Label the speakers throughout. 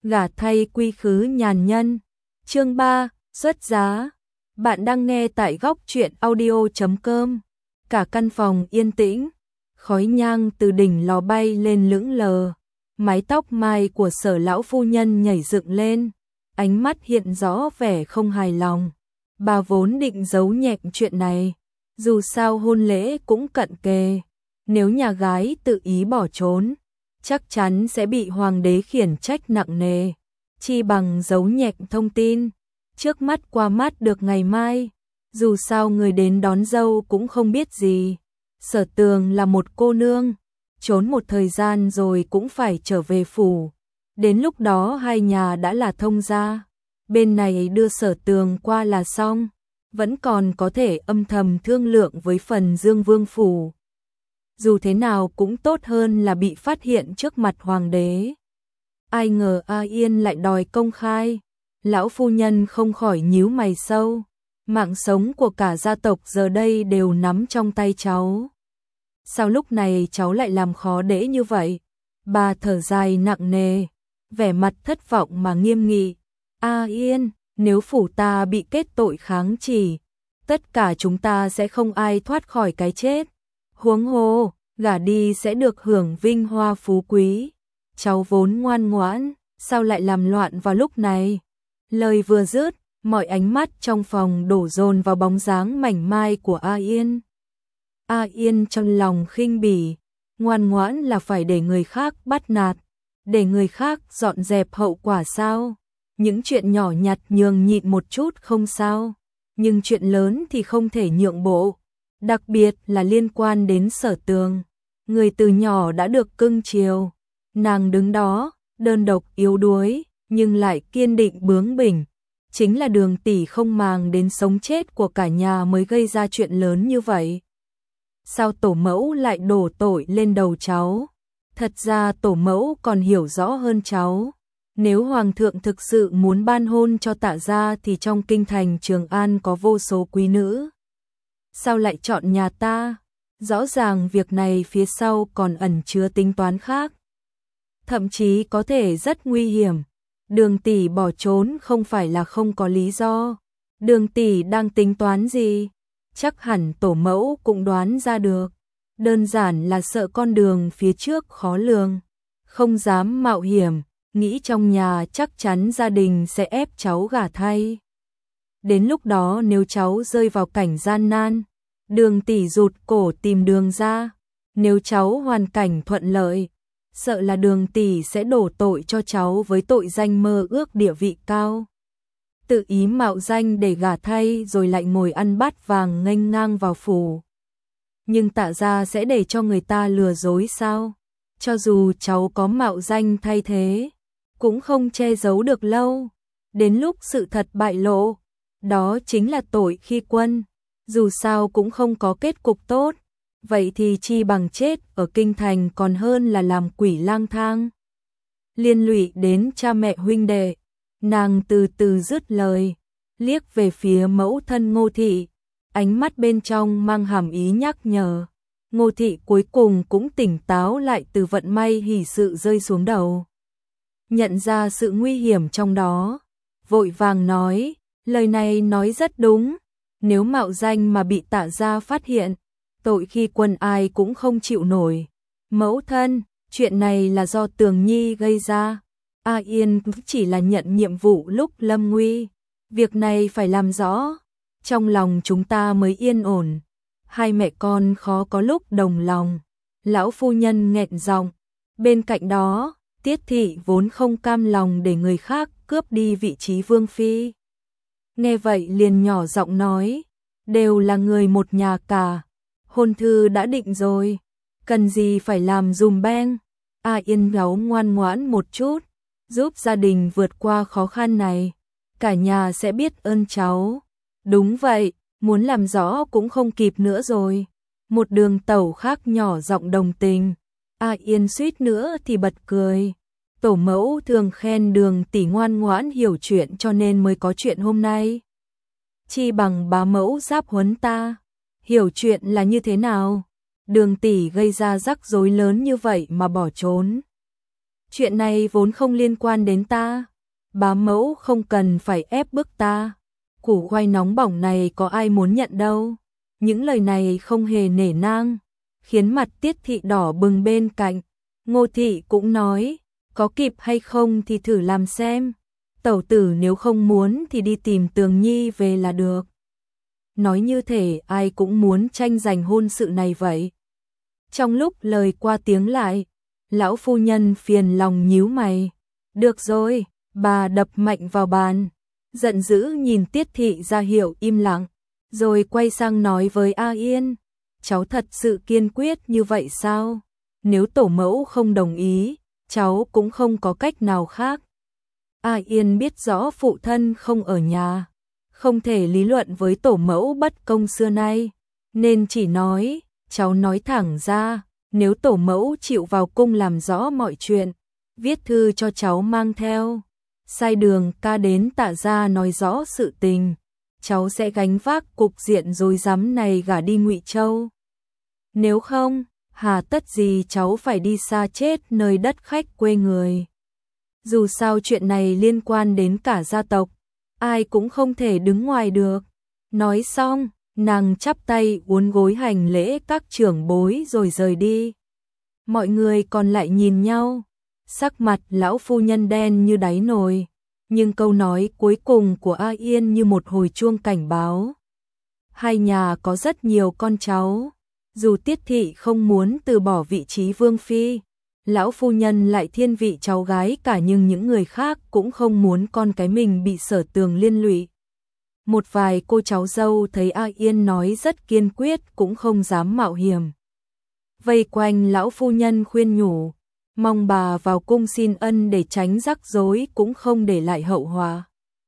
Speaker 1: gả thay quy khứ nhàn nhân. Chương 3, xuất giá. Bạn đang nghe tại góc truyện audio.com. Cả căn phòng yên tĩnh, khói nhang từ đỉnh lò bay lên lững lờ, mái tóc mai của Sở lão phu nhân nhảy dựng lên, ánh mắt hiện rõ vẻ không hài lòng. Bà vốn định giấu nhẹm chuyện này, dù sao hôn lễ cũng cận kề, nếu nhà gái tự ý bỏ trốn, chắc chắn sẽ bị hoàng đế khiển trách nặng nề, chi bằng giấu nhẹm thông tin, trước mắt qua mắt được ngày mai, dù sao người đến đón dâu cũng không biết gì. Sở Tường là một cô nương, trốn một thời gian rồi cũng phải trở về phủ, đến lúc đó hai nhà đã là thông gia, bên này đưa Sở Tường qua là xong, vẫn còn có thể âm thầm thương lượng với phần Dương Vương phủ. Dù thế nào cũng tốt hơn là bị phát hiện trước mặt hoàng đế. Ai ngờ A Yên lại đòi công khai, lão phu nhân không khỏi nhíu mày sâu, mạng sống của cả gia tộc giờ đây đều nắm trong tay cháu. Sao lúc này cháu lại làm khó dễ như vậy? Bà thở dài nặng nề, vẻ mặt thất vọng mà nghiêm nghị. A Yên, nếu phủ ta bị kết tội kháng chỉ, tất cả chúng ta sẽ không ai thoát khỏi cái chết. Huống hồ, gả đi sẽ được hưởng vinh hoa phú quý. Cháu vốn ngoan ngoãn, sao lại làm loạn vào lúc này? Lời vừa dứt, mọi ánh mắt trong phòng đổ dồn vào bóng dáng mảnh mai của A Yên. A Yên trong lòng khinh bỉ, ngoan ngoãn là phải để người khác bắt nạt, để người khác dọn dẹp hậu quả sao? Những chuyện nhỏ nhặt nhường nhịn một chút không sao, nhưng chuyện lớn thì không thể nhượng bộ, đặc biệt là liên quan đến Sở Tường. Người từ nhỏ đã được cưng chiều, nàng đứng đó, đơn độc yếu đuối, nhưng lại kiên định bướng bỉnh. Chính là Đường tỷ không màng đến sống chết của cả nhà mới gây ra chuyện lớn như vậy. Sao tổ mẫu lại đổ tội lên đầu cháu? Thật ra tổ mẫu còn hiểu rõ hơn cháu. Nếu hoàng thượng thực sự muốn ban hôn cho Tạ gia thì trong kinh thành Trường An có vô số quý nữ. Sao lại chọn nhà ta? Rõ ràng việc này phía sau còn ẩn chứa tính toán khác. Thậm chí có thể rất nguy hiểm. Đường tỷ bỏ trốn không phải là không có lý do. Đường tỷ đang tính toán gì? Chắc hẳn tổ mẫu cũng đoán ra được. Đơn giản là sợ con đường phía trước khó lường, không dám mạo hiểm, nghĩ trong nhà chắc chắn gia đình sẽ ép cháu gả thay. Đến lúc đó nếu cháu rơi vào cảnh gian nan, Đường tỷ rụt cổ tìm đường ra. Nếu cháu hoàn cảnh thuận lợi, sợ là Đường tỷ sẽ đổ tội cho cháu với tội danh mơ ước địa vị cao. Tự ý mạo danh để gả thay rồi lại ngồi ăn bát vàng nghênh ngang vào phủ. Nhưng Tạ gia sẽ để cho người ta lừa dối sao? Cho dù cháu có mạo danh thay thế, cũng không che giấu được lâu. Đến lúc sự thật bại lộ, đó chính là tội khi quân. Dù sao cũng không có kết cục tốt, vậy thì chi bằng chết ở kinh thành còn hơn là làm quỷ lang thang. Liên lụy đến cha mẹ huynh đệ, nàng từ từ dứt lời, liếc về phía mẫu thân Ngô thị, ánh mắt bên trong mang hàm ý nhắc nhở. Ngô thị cuối cùng cũng tỉnh táo lại từ vận may hỷ sự rơi xuống đầu. Nhận ra sự nguy hiểm trong đó, vội vàng nói, lời này nói rất đúng. Nếu mạo danh mà bị Tạ gia phát hiện, tội khi quân ai cũng không chịu nổi. Mẫu thân, chuyện này là do Tường Nhi gây ra. A Yên chỉ là nhận nhiệm vụ lúc lâm nguy. Việc này phải làm rõ, trong lòng chúng ta mới yên ổn. Hai mẹ con khó có lúc đồng lòng. Lão phu nhân nghẹn giọng. Bên cạnh đó, Tiết thị vốn không cam lòng để người khác cướp đi vị trí vương phi. Nghe vậy liền nhỏ giọng nói, đều là người một nhà cả, hôn thư đã định rồi, cần gì phải làm dùm beng. A Yên gấu ngoan ngoãn một chút, giúp gia đình vượt qua khó khăn này, cả nhà sẽ biết ơn cháu. Đúng vậy, muốn làm rõ cũng không kịp nữa rồi. Một Đường tẩu khác nhỏ giọng đồng tình. A Yên suýt nữa thì bật cười. Tổ mẫu thường khen Đường tỷ ngoan ngoãn hiểu chuyện cho nên mới có chuyện hôm nay. Chi bằng bá mẫu giáp huấn ta. Hiểu chuyện là như thế nào? Đường tỷ gây ra rắc rối lớn như vậy mà bỏ trốn. Chuyện này vốn không liên quan đến ta. Bá mẫu không cần phải ép bức ta. Củ khoai nóng bỏng này có ai muốn nhận đâu. Những lời này không hề nể nang, khiến mặt Tiết thị đỏ bừng bên cạnh. Ngô thị cũng nói, có kịp hay không thì thử làm xem. Tẩu tử nếu không muốn thì đi tìm Tường Nhi về là được. Nói như thể ai cũng muốn tranh giành hôn sự này vậy. Trong lúc lời qua tiếng lại, lão phu nhân phiền lòng nhíu mày. Được rồi, bà đập mạnh vào bàn, giận dữ nhìn Tiết thị ra hiệu im lặng, rồi quay sang nói với A Yên, cháu thật sự kiên quyết như vậy sao? Nếu tổ mẫu không đồng ý, cháu cũng không có cách nào khác. A Yên biết rõ phụ thân không ở nhà, không thể lý luận với tổ mẫu bất công xưa nay, nên chỉ nói, cháu nói thẳng ra, nếu tổ mẫu chịu vào cung làm rõ mọi chuyện, viết thư cho cháu mang theo, sai Đường ca đến Tạ gia nói rõ sự tình, cháu sẽ gánh vác cục diện rối rắm này gả đi Ngụy Châu. Nếu không, hà tất gì cháu phải đi xa chết nơi đất khách quê người. Dù sao chuyện này liên quan đến cả gia tộc, ai cũng không thể đứng ngoài được. Nói xong, nàng chắp tay uốn gối hành lễ các trưởng bối rồi rời đi. Mọi người còn lại nhìn nhau, sắc mặt lão phu nhân đen như đáy nồi, nhưng câu nói cuối cùng của A Yên như một hồi chuông cảnh báo. Hai nhà có rất nhiều con cháu, dù Tiết thị không muốn từ bỏ vị trí vương phi, lão phu nhân lại thiên vị cháu gái cả, nhưng những người khác cũng không muốn con cái mình bị Sở Tường liên lụy. Một vài cô cháu dâu thấy A Yên nói rất kiên quyết cũng không dám mạo hiểm. Vây quanh lão phu nhân khuyên nhủ, mong bà vào cung xin ân để tránh rắc rối cũng không để lại hậu họa.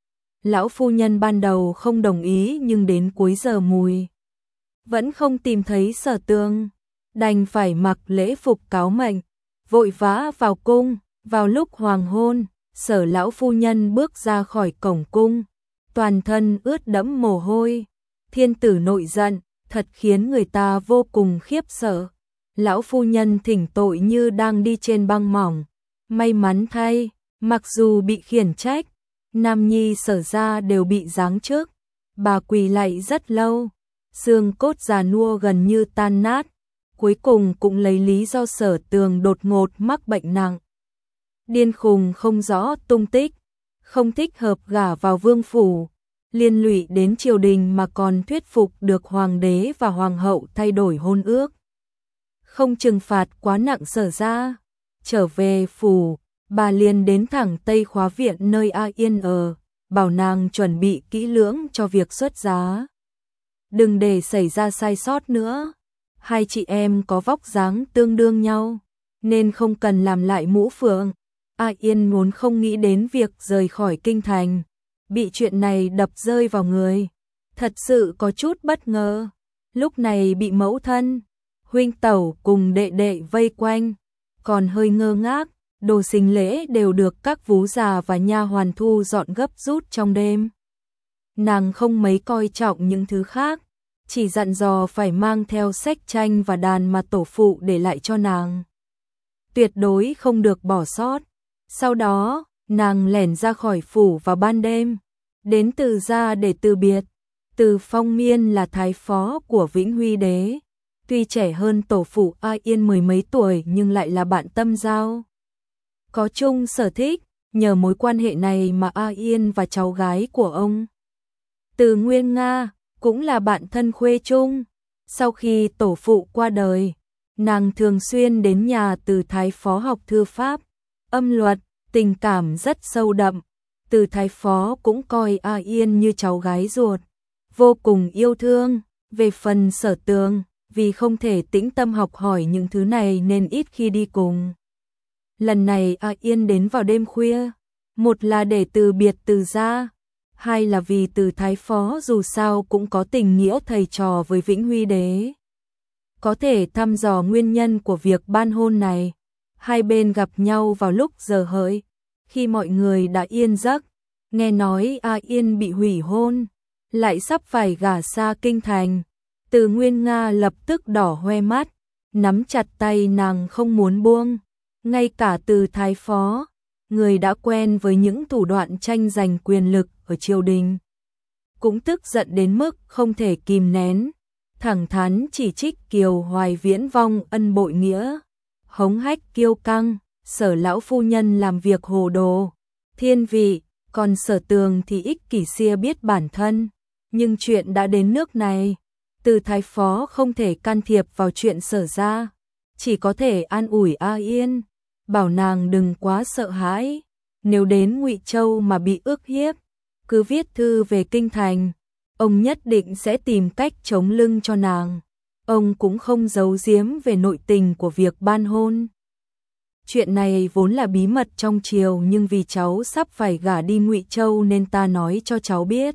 Speaker 1: Lão phu nhân ban đầu không đồng ý, nhưng đến cuối giờ mùi vẫn không tìm thấy Sở Tường, đành phải mặc lễ phục cáo mệnh, vội vã vào cung. Vào lúc hoàng hôn, Sở lão phu nhân bước ra khỏi cổng cung, toàn thân ướt đẫm mồ hôi. Thiên tử nội giận, thật khiến người ta vô cùng khiếp sợ. Lão phu nhân thỉnh tội như đang đi trên băng mỏng. May mắn thay, mặc dù bị khiển trách, nam nhi Sở gia đều bị giáng chức. Bà quỳ lạy rất lâu, xương cốt già nua gần như tan nát. Cuối cùng cũng lấy lý do Sở Tường đột ngột mắc bệnh nặng, điên khùng không rõ tung tích, không thích hợp gả vào vương phủ, liên lụy đến triều đình mà còn thuyết phục được hoàng đế và hoàng hậu thay đổi hôn ước. Không trừng phạt quá nặng Sở gia, trở về phủ, bà liền đến thẳng Tây Khóa viện nơi A Yên ở, bảo nàng chuẩn bị kỹ lưỡng cho việc xuất giá. Đừng để xảy ra sai sót nữa. Hai chị em có vóc dáng tương đương nhau, nên không cần làm lại mũ phượng. A Yên vốn không nghĩ đến việc rời khỏi kinh thành, bị chuyện này đập rơi vào người, thật sự có chút bất ngờ. Lúc này bị mẫu thân, huynh tẩu cùng đệ đệ vây quanh, còn hơi ngơ ngác. Đồ sinh lễ đều được các vú già và nha hoàn thu dọn gấp rút trong đêm. Nàng không mấy coi trọng những thứ khác, chỉ dặn dò phải mang theo sách tranh và đàn mà tổ phụ để lại cho nàng, tuyệt đối không được bỏ sót. Sau đó, nàng lẻn ra khỏi phủ vào ban đêm, đến Từ gia để từ biệt. Từ Phong Miên là thái phó của Vĩnh Huy đế, tuy trẻ hơn tổ phụ A Yên mười mấy tuổi nhưng lại là bạn tâm giao, có chung sở thích. Nhờ mối quan hệ này mà A Yên và cháu gái của ông, Từ Nguyên Nga, cũng là bạn thân khuê chung. Sau khi tổ phụ qua đời, nàng thường xuyên đến nhà Từ thái phó học thư pháp, âm luật, tình cảm rất sâu đậm. Từ thái phó cũng coi A Yên như cháu gái ruột, vô cùng yêu thương. Về phần Sở Tường, vì không thể tĩnh tâm học hỏi những thứ này nên ít khi đi cùng. Lần này A Yên đến vào đêm khuya, một là để từ biệt Từ gia, hai là vì Từ thái phó dù sao cũng có tình nghĩa thầy trò với Vĩnh Huy đế. Có thể thăm dò nguyên nhân của việc ban hôn này. Hai bên gặp nhau vào lúc giờ hợi, khi mọi người đã yên giấc, nghe nói A Yên bị hủy hôn, lại sắp phải gả xa kinh thành. Từ Nguyên Nga lập tức đỏ hoe mắt, nắm chặt tay nàng không muốn buông. Ngay cả Từ Thái Phó, người đã quen với những thủ đoạn tranh giành quyền lực ở triều đình, cũng tức giận đến mức không thể kìm nén, thẳng thắn chỉ trích Kiều Hoài Viễn vong ân bội nghĩa, hống hách kiêu căng, Sở lão phu nhân làm việc hồ đồ, thiên vị, còn Sở Tường thì ích kỷ xia biết bản thân. Nhưng chuyện đã đến nước này, Từ Thái Phó không thể can thiệp vào chuyện Sở gia, chỉ có thể an ủi A Yên, bảo nàng đừng quá sợ hãi, nếu đến Ngụy Châu mà bị ức hiếp, cứ viết thư về kinh thành, ông nhất định sẽ tìm cách chống lưng cho nàng. Ông cũng không giấu giếm về nội tình của việc ban hôn. Chuyện này vốn là bí mật trong triều, nhưng vì cháu sắp phải gả đi Ngụy Châu nên ta nói cho cháu biết.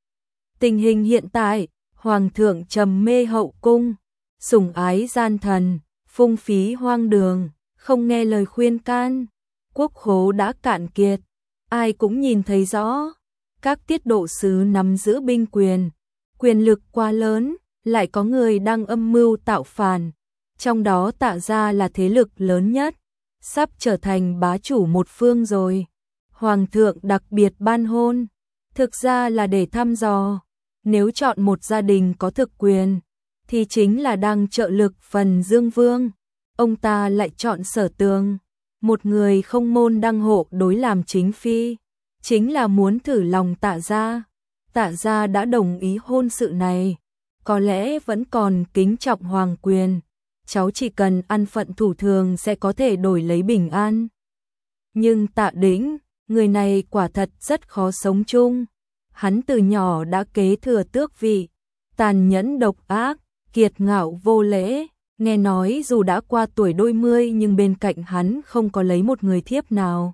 Speaker 1: Tình hình hiện tại, Hoàng thượng trầm mê hậu cung, sủng ái gian thần, phung phí hoang đường, không nghe lời khuyên can. Quốc khố đã cạn kiệt, ai cũng nhìn thấy rõ. Các tiết độ sứ nắm giữ binh quyền, quyền lực quá lớn, lại có người đang âm mưu tạo phản. Trong đó Tạ gia là thế lực lớn nhất, sắp trở thành bá chủ một phương rồi. Hoàng thượng đặc biệt ban hôn, thực ra là để thăm dò. Nếu chọn một gia đình có thực quyền, thì chính là đang trợ lực phần Dương Vương. Ông ta lại chọn Sở Tường, một người không môn đăng hộ đối làm chính phi, chính là muốn thử lòng Tạ gia. Tạ gia đã đồng ý hôn sự này, có lẽ vẫn còn kính trọng hoàng quyền. Cháu chỉ cần ăn phận thủ thường sẽ có thể đổi lấy bình an. Nhưng Tạ Đĩnh, người này quả thật rất khó sống chung. Hắn từ nhỏ đã kế thừa tước vị, tàn nhẫn độc ác, kiệt ngạo vô lễ. Nghe nói dù đã qua tuổi đôi mươi nhưng bên cạnh hắn không có lấy một người thiếp nào.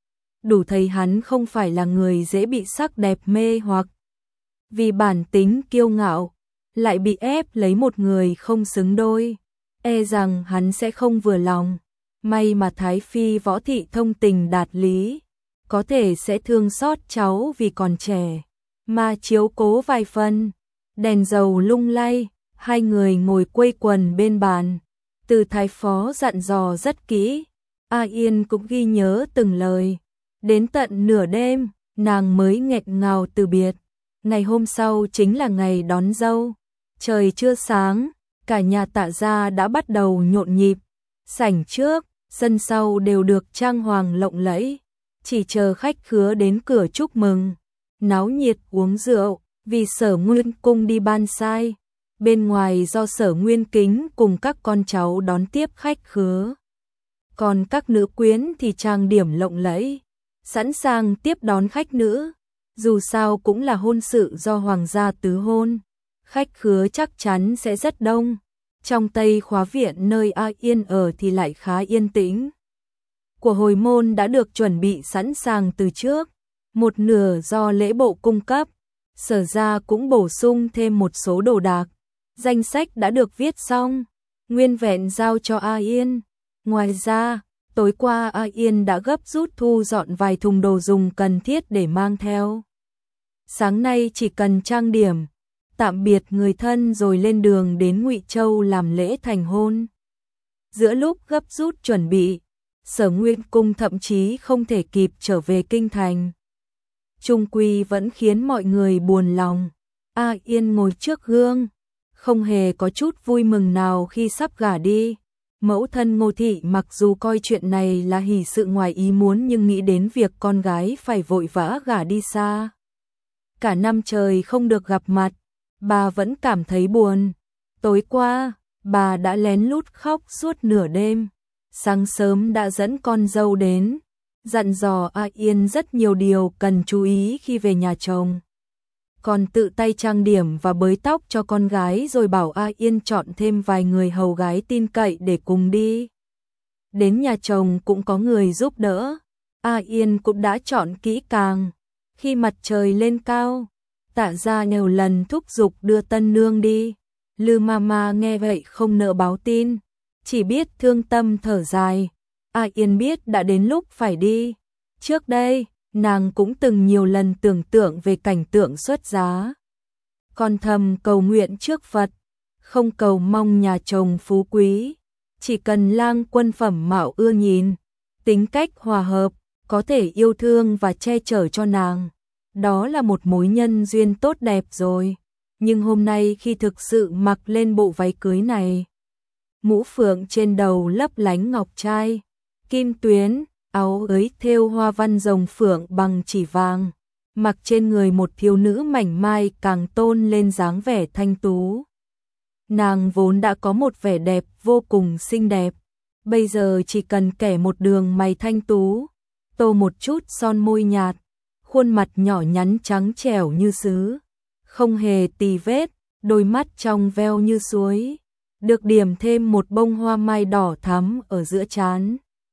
Speaker 1: Đủ thấy hắn không phải là người dễ bị sắc đẹp mê hoặc. Vì bản tính kiêu ngạo, lại bị ép lấy một người không xứng đôi. E rằng hắn sẽ không vừa lòng. May mà Thái Phi Võ Thị thông tình đạt lý, có thể sẽ thương xót cháu vì còn trẻ, mà chiếu cố vài phần. Đèn dầu lung lay, hai người ngồi quây quần bên bàn. Từ Thái Phó dặn dò rất kỹ, A Yên cũng ghi nhớ từng lời. Đến tận nửa đêm, nàng mới nghẹn ngào từ biệt. Ngày hôm sau chính là ngày đón dâu. Trời chưa sáng, cả nhà Tạ gia đã bắt đầu nhộn nhịp. Sảnh trước, sân sau đều được trang hoàng lộng lẫy, chỉ chờ khách khứa đến cửa chúc mừng. Náo nhiệt uống rượu, vì Sở Nguyên cung đi ban sai. Bên ngoài do Sở Nguyên Kính cùng các con cháu đón tiếp khách khứa. Còn các nữ quyến thì trang điểm lộng lẫy, sẵn sàng tiếp đón khách nữ. Dù sao cũng là hôn sự do hoàng gia tứ hôn, khách khứa chắc chắn sẽ rất đông. Trong Tây Khóa Viện nơi A Yên ở thì lại khá yên tĩnh. Của hồi môn đã được chuẩn bị sẵn sàng từ trước, một nửa do lễ bộ cung cấp. Sở gia cũng bổ sung thêm một số đồ đạc. Danh sách đã được viết xong, nguyên vẹn giao cho A Yên. Ngoài ra, tối qua A Yên đã gấp rút thu dọn vài thùng đồ dùng cần thiết để mang theo. Sáng nay chỉ cần trang điểm, tạm biệt người thân rồi lên đường đến Ngụy Châu làm lễ thành hôn. Giữa lúc gấp rút chuẩn bị, Sở Nguyên cung thậm chí không thể kịp trở về kinh thành. Chung quy vẫn khiến mọi người buồn lòng. A Yên ngồi trước gương, không hề có chút vui mừng nào khi sắp gả đi. Mẫu thân Ngô Thị mặc dù coi chuyện này là hỷ sự ngoài ý muốn nhưng nghĩ đến việc con gái phải vội vã gả đi xa. Cả năm trời không được gặp mặt, bà vẫn cảm thấy buồn. Tối qua, bà đã lén lút khóc suốt nửa đêm. Sáng sớm đã dẫn con dâu đến, dặn dò A Yên rất nhiều điều cần chú ý khi về nhà chồng. Còn tự tay trang điểm và bới tóc cho con gái rồi bảo A Yên chọn thêm vài người hầu gái tin cậy để cùng đi. Đến nhà chồng cũng có người giúp đỡ. A Yên cũng đã chọn kỹ càng. Khi mặt trời lên cao, Tạ gia nhiều lần thúc giục đưa tân nương đi. Lư Mama nghe vậy không nỡ báo tin, chỉ biết thương tâm thở dài. A Yên biết đã đến lúc phải đi. Trước đây, nàng cũng từng nhiều lần tưởng tượng về cảnh tượng xuất giá. Còn thầm cầu nguyện trước Phật, không cầu mong nhà chồng phú quý, chỉ cần lang quân phẩm mạo ưa nhìn. tính cách hòa hợp, có thể yêu thương và che chở cho nàng. Đó là một mối nhân duyên tốt đẹp rồi. Nhưng hôm nay khi thực sự mặc lên bộ váy cưới này, mũ phượng trên đầu lấp lánh ngọc trai, kim tuyến, áo ới thêu hoa văn rồng phượng bằng chỉ vàng, mặc trên người một thiếu nữ mảnh mai càng tôn lên dáng vẻ thanh tú. Nàng vốn đã có một vẻ đẹp vô cùng xinh đẹp, bây giờ chỉ cần kẻ một đường mày thanh tú, tô một chút son môi nhạt, khuôn mặt nhỏ nhắn trắng trẻo như sứ, không hề tì vết, đôi mắt trong veo như suối, được điểm thêm một bông hoa mai đỏ thắm ở giữa trán,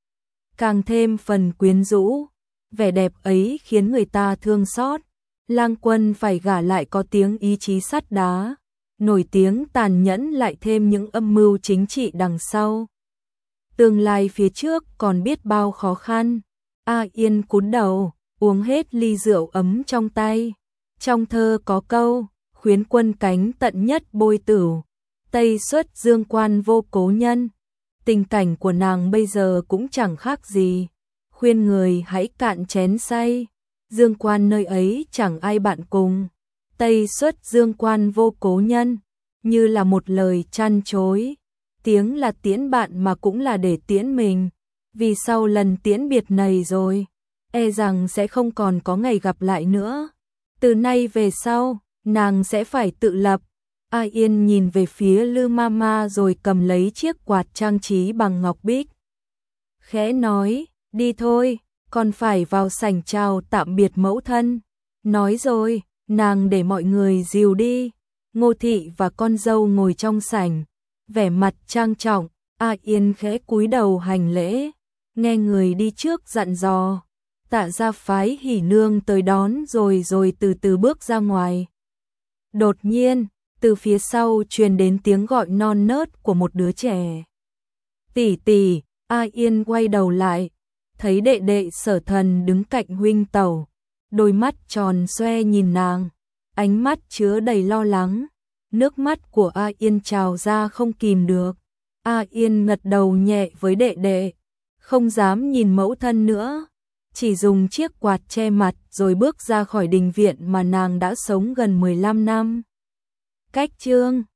Speaker 1: càng thêm phần quyến rũ. Vẻ đẹp ấy khiến người ta thương xót. Lang Quân phải gả lại có tiếng ý chí sắt đá, nổi tiếng tàn nhẫn lại thêm những âm mưu chính trị đằng sau. Tương lai phía trước còn biết bao khó khăn. A Yên cúi đầu, uống hết ly rượu ấm trong tay. Trong thơ có câu, khuyến quân cánh tận nhất bôi tửu, Tây xuất dương quan vô cố nhân. Tình cảnh của nàng bây giờ cũng chẳng khác gì. Khuyên người hãy cạn chén say, dương quan nơi ấy chẳng ai bạn cùng. Tây xuất dương quan vô cố nhân, như là một lời chăn chối. Tiếng là tiễn bạn mà cũng là để tiễn mình. Vì sau lần tiễn biệt này rồi, e rằng sẽ không còn có ngày gặp lại nữa. Từ nay về sau, nàng sẽ phải tự lập. A Yên nhìn về phía Lư Mama rồi cầm lấy chiếc quạt trang trí bằng ngọc bích. Khẽ nói, đi thôi, còn phải vào sảnh chào tạm biệt mẫu thân. Nói rồi, nàng để mọi người dìu đi. Ngô Thị và con dâu ngồi trong sảnh, vẻ mặt trang trọng. A Yên khẽ cúi đầu hành lễ, nghe người đi trước dặn dò. Tạ gia phái Hỉ nương tới đón rồi từ từ bước ra ngoài. Đột nhiên, từ phía sau truyền đến tiếng gọi non nớt của một đứa trẻ. Tỷ tỷ. A Yên quay đầu lại, thấy đệ đệ Sở Thần đứng cạnh huynh tẩu, đôi mắt tròn xoe nhìn nàng, ánh mắt chứa đầy lo lắng. Nước mắt của A Yên trào ra không kìm được. A Yên gật đầu nhẹ với đệ đệ, không dám nhìn mẫu thân nữa, chỉ dùng chiếc quạt che mặt rồi bước ra khỏi đình viện mà nàng đã sống gần 15 năm. Cách chương